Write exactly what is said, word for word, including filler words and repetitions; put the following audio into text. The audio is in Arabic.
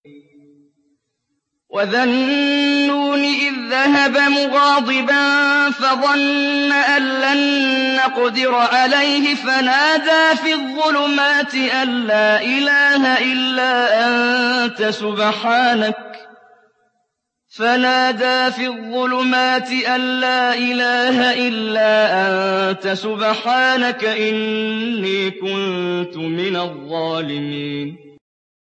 وَذَا النُّونِ إِذ ذَّهَبَ مُغَاضِبًا فَظَنَّ أَن لَّن نَّقْدِرَ عَلَيْهِ فَنَادَىٰ فِي الظُّلُمَاتِ أَن لَّا إِلَٰهَ إِلَّا أَنتَ سُبْحَانَكَ فَنَادَىٰ فِي الظُّلُمَاتِ أَن لَّا إِلَٰهَ إِلَّا أَنتَ سُبْحَانَكَ إِنِّي كُنتُ مِنَ الظَّالِمِينَ